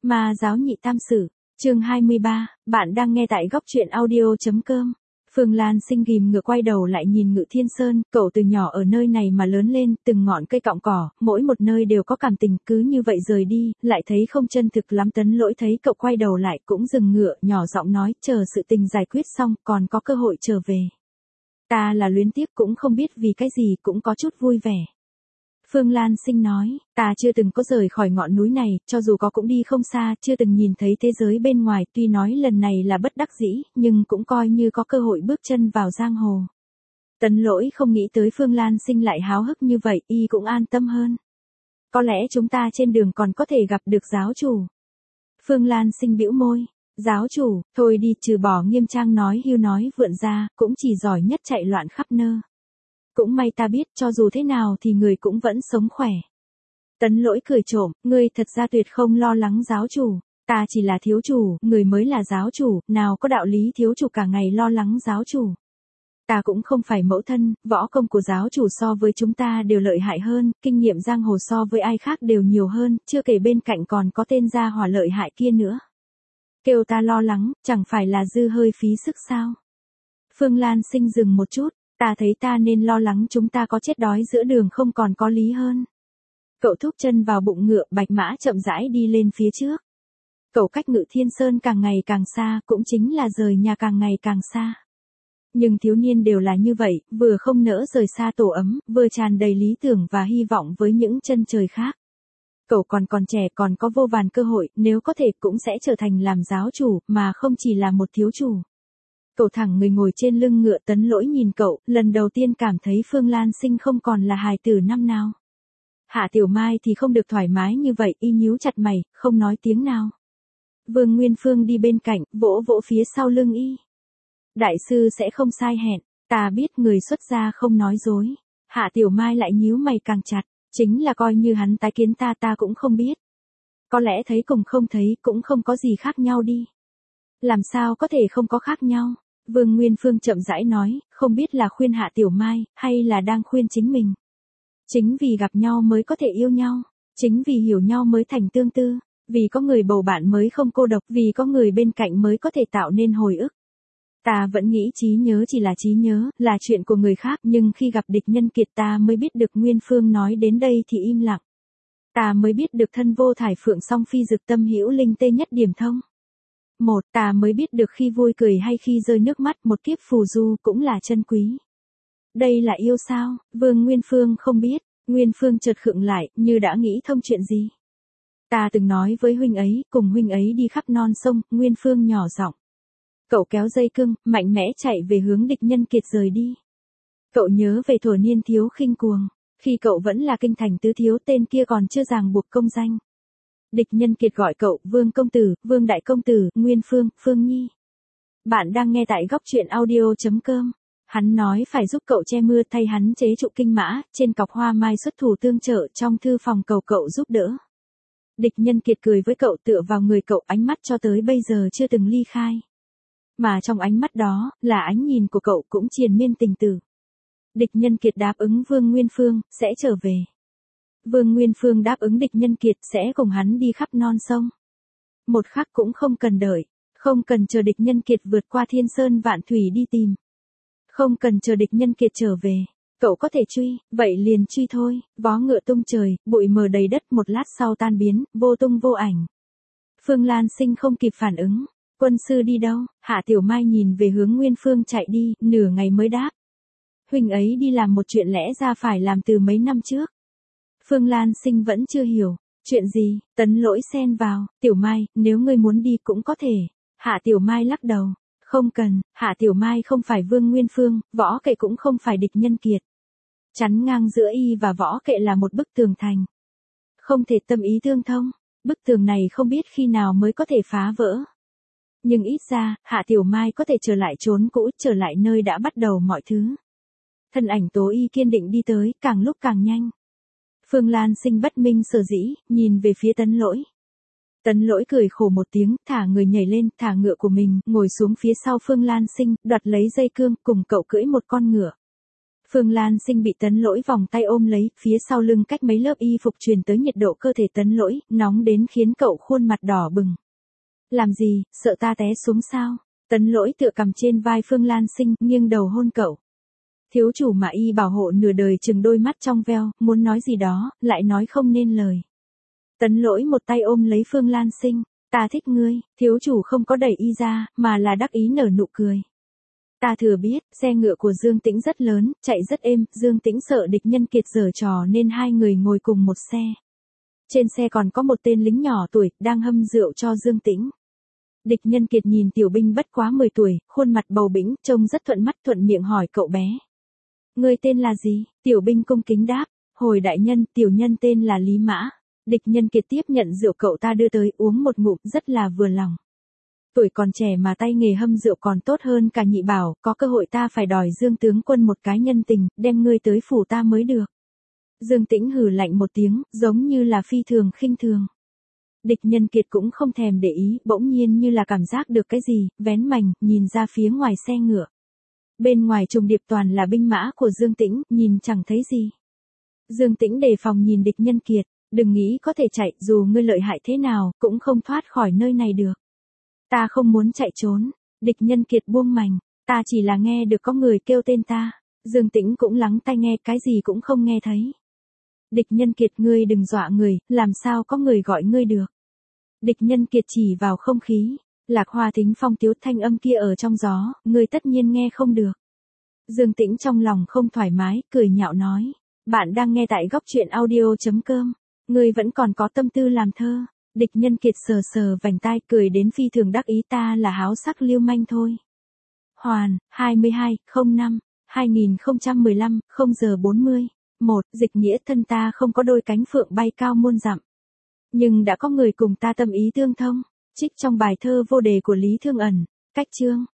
Ma giáo nhị tam sử, chương 23, bạn đang nghe tại góc truyện audio.com. Phương Lan Sinh ghim ngựa quay đầu lại nhìn Ngự Thiên Sơn, cậu từ nhỏ ở nơi này mà lớn lên, từng ngọn cây cọng cỏ, mỗi một nơi đều có cảm tình, cứ như vậy rời đi, lại thấy không chân thực lắm. Tấn Lỗi thấy cậu quay đầu lại cũng dừng ngựa, nhỏ giọng nói, chờ sự tình giải quyết xong, còn có cơ hội trở về. Ta là luyến tiếc cũng không biết vì cái gì, cũng có chút vui vẻ. Phương Lan Sinh nói, ta chưa từng có rời khỏi ngọn núi này, cho dù có cũng đi không xa, chưa từng nhìn thấy thế giới bên ngoài, tuy nói lần này là bất đắc dĩ, nhưng cũng coi như có cơ hội bước chân vào giang hồ. Tấn Lỗi không nghĩ tới Phương Lan Sinh lại háo hức như vậy, y cũng an tâm hơn. Có lẽ chúng ta trên đường còn có thể gặp được giáo chủ. Phương Lan Sinh bĩu môi, giáo chủ, thôi đi, trừ bỏ Nghiêm Trang nói hưu nói vượn ra, cũng chỉ giỏi nhất chạy loạn khắp nơi. Cũng may ta biết cho dù thế nào thì người cũng vẫn sống khỏe. Tấn Lỗi cười trộm, ngươi thật ra tuyệt không lo lắng giáo chủ, ta chỉ là thiếu chủ, người mới là giáo chủ, nào có đạo lý thiếu chủ cả ngày lo lắng giáo chủ. Ta cũng không phải mẫu thân, võ công của giáo chủ so với chúng ta đều lợi hại hơn, kinh nghiệm giang hồ so với ai khác đều nhiều hơn, chưa kể bên cạnh còn có tên gia hỏa lợi hại kia nữa. Kêu ta lo lắng, chẳng phải là dư hơi phí sức sao? Phương Lan Sinh dừng một chút. Ta thấy ta nên lo lắng chúng ta có chết đói giữa đường không còn có lý hơn. Cậu thúc chân vào bụng ngựa, bạch mã chậm rãi đi lên phía trước. Cậu cách Ngự Thiên Sơn càng ngày càng xa, cũng chính là rời nhà càng ngày càng xa. Nhưng thiếu niên đều là như vậy, vừa không nỡ rời xa tổ ấm, vừa tràn đầy lý tưởng và hy vọng với những chân trời khác. Cậu còn trẻ, còn có vô vàn cơ hội, nếu có thể cũng sẽ trở thành làm giáo chủ, mà không chỉ là một thiếu chủ. Cậu thẳng người ngồi trên lưng ngựa. Tấn Lỗi nhìn cậu, lần đầu tiên cảm thấy Phương Lan Sinh không còn là hài tử năm nào. Hạ Tiểu Mai thì không được thoải mái như vậy, y nhíu chặt mày, không nói tiếng nào. Vương Nguyên Phương đi bên cạnh, vỗ vỗ phía sau lưng y. Đại sư sẽ không sai hẹn, ta biết người xuất gia không nói dối. Hạ Tiểu Mai lại nhíu mày càng chặt, chính là coi như hắn tái kiến ta cũng không biết. Có lẽ thấy cùng không thấy cũng không có gì khác nhau đi. Làm sao có thể không có khác nhau? Vương Nguyên Phương chậm rãi nói, không biết là khuyên Hạ Tiểu Mai, hay là đang khuyên chính mình. Chính vì gặp nhau mới có thể yêu nhau, chính vì hiểu nhau mới thành tương tư, vì có người bầu bạn mới không cô độc, vì có người bên cạnh mới có thể tạo nên hồi ức. Ta vẫn nghĩ trí nhớ chỉ là trí nhớ, là chuyện của người khác, nhưng khi gặp địch nhân kiệt ta mới biết được. Nguyên Phương nói đến đây thì im lặng. Ta mới biết được thân vô thải phượng song phi dực tâm hữu linh tê nhất điểm thông. Ta mới biết được khi vui cười hay khi rơi nước mắt, một kiếp phù du cũng là chân quý. Đây là yêu sao? Vương Nguyên Phương không biết. Nguyên Phương chợt khựng lại, như đã nghĩ thông chuyện gì. Ta từng nói với huynh ấy, cùng huynh ấy đi khắp non sông. Nguyên Phương nhỏ giọng. Cậu kéo dây cương, mạnh mẽ chạy về hướng địch nhân kiệt rời đi. Cậu nhớ về thuở niên thiếu khinh cuồng, khi cậu vẫn là kinh thành tứ thiếu, tên kia còn chưa ràng buộc công danh. Địch nhân kiệt gọi cậu, Vương công tử, Vương đại công tử, Nguyên Phương, Phương Nhi. Bạn đang nghe tại góc truyện audio.com. Hắn nói phải giúp cậu che mưa, thay hắn chế trụ kinh mã, trên cọc hoa mai xuất thủ tương trợ, trong thư phòng cầu cậu giúp đỡ. Địch nhân kiệt cười với cậu, tựa vào người cậu, ánh mắt cho tới bây giờ chưa từng ly khai. Mà trong ánh mắt đó, là ánh nhìn của cậu cũng triền miên tình tử. Địch nhân kiệt đáp ứng Vương Nguyên Phương, sẽ trở về. Vương Nguyên Phương đáp ứng địch nhân kiệt sẽ cùng hắn đi khắp non sông. Một khắc cũng không cần đợi, không cần chờ địch nhân kiệt vượt qua thiên sơn vạn thủy đi tìm. Không cần chờ địch nhân kiệt trở về, cậu có thể truy, vậy liền truy thôi. Vó ngựa tung trời, bụi mờ đầy đất, một lát sau tan biến, vô tung vô ảnh. Phương Lan Sinh không kịp phản ứng. Quân sư đi đâu? Hạ Tiểu Mai nhìn về hướng Nguyên Phương chạy đi, nửa ngày mới đáp. Huynh ấy đi làm một chuyện lẽ ra phải làm từ mấy năm trước. Phương Lan Sinh vẫn chưa hiểu. Chuyện gì? Tấn Lỗi xen vào. Tiểu Mai, nếu ngươi muốn đi cũng có thể. Hạ Tiểu Mai lắc đầu. Không cần, Hạ Tiểu Mai không phải Vương Nguyên Phương, võ kệ cũng không phải địch nhân kiệt. Chắn ngang giữa y và võ kệ là một bức tường thành. Không thể tâm ý tương thông. Bức tường này không biết khi nào mới có thể phá vỡ. Nhưng ít ra, Hạ Tiểu Mai có thể trở lại chốn cũ, trở lại nơi đã bắt đầu mọi thứ. Thân ảnh Tố Y kiên định đi tới, càng lúc càng nhanh. Phương Lan Sinh bất minh sở dĩ, nhìn về phía Tấn Lỗi. Tấn Lỗi cười khổ một tiếng, thả người nhảy lên, thả ngựa của mình, ngồi xuống phía sau Phương Lan Sinh, đoạt lấy dây cương, cùng cậu cưỡi một con ngựa. Phương Lan Sinh bị Tấn Lỗi vòng tay ôm lấy, phía sau lưng cách mấy lớp y phục truyền tới nhiệt độ cơ thể Tấn Lỗi, nóng đến khiến cậu khuôn mặt đỏ bừng. Làm gì, sợ ta té xuống sao? Tấn Lỗi tựa cằm trên vai Phương Lan Sinh, nghiêng đầu hôn cậu. Thiếu chủ mà y bảo hộ nửa đời chừng đôi mắt trong veo, muốn nói gì đó, lại nói không nên lời. Tấn Lỗi một tay ôm lấy Phương Lan Sinh, ta thích ngươi, thiếu chủ không có đẩy y ra, mà là đắc ý nở nụ cười. Ta thừa biết, xe ngựa của Dương Tĩnh rất lớn, chạy rất êm, Dương Tĩnh sợ địch nhân kiệt giở trò nên hai người ngồi cùng một xe. Trên xe còn có một tên lính nhỏ tuổi, đang hâm rượu cho Dương Tĩnh. Địch nhân kiệt nhìn tiểu binh bất quá 10 tuổi, khuôn mặt bầu bĩnh, trông rất thuận mắt thuận miệng hỏi cậu bé. Ngươi tên là gì? Tiểu binh cung kính đáp, hồi đại nhân, tiểu nhân tên là Lý Mã. Địch nhân kiệt tiếp nhận rượu cậu ta đưa tới, uống một ngụm, rất là vừa lòng. Tuổi còn trẻ mà tay nghề hâm rượu còn tốt hơn cả nhị bảo, có cơ hội ta phải đòi Dương tướng quân một cái nhân tình, đem ngươi tới phủ ta mới được. Dương Tĩnh hừ lạnh một tiếng, giống như là phi thường khinh thường. Địch nhân kiệt cũng không thèm để ý, bỗng nhiên như là cảm giác được cái gì, vén mành, nhìn ra phía ngoài xe ngựa. Bên ngoài trùng điệp toàn là binh mã của Dương Tĩnh, nhìn chẳng thấy gì. Dương Tĩnh đề phòng nhìn địch nhân kiệt, đừng nghĩ có thể chạy, dù ngươi lợi hại thế nào, cũng không thoát khỏi nơi này được. Ta không muốn chạy trốn, địch nhân kiệt buông mành, ta chỉ là nghe được có người kêu tên ta. Dương Tĩnh cũng lắng tai nghe, cái gì cũng không nghe thấy. Địch nhân kiệt, ngươi đừng dọa người, làm sao có người gọi ngươi được. Địch nhân kiệt chỉ vào không khí, Lạc Hoa Thính Phong tiếu thanh âm kia ở trong gió, ngươi tất nhiên nghe không được. Dương Tĩnh trong lòng không thoải mái, cười nhạo nói, bạn đang nghe tại góc truyện audio.com, ngươi vẫn còn có tâm tư làm thơ. Địch nhân kiệt sờ sờ vành tai, cười đến phi thường đắc ý, ta là háo sắc lưu manh thôi. Hoàn, 22/05/2015, 0:40. 1. Dịch nghĩa, thân ta không có đôi cánh phượng bay cao muôn dặm. Nhưng đã có người cùng ta tâm ý tương thông. Trích trong bài thơ vô đề của Lý Thương Ẩn. Cách chương.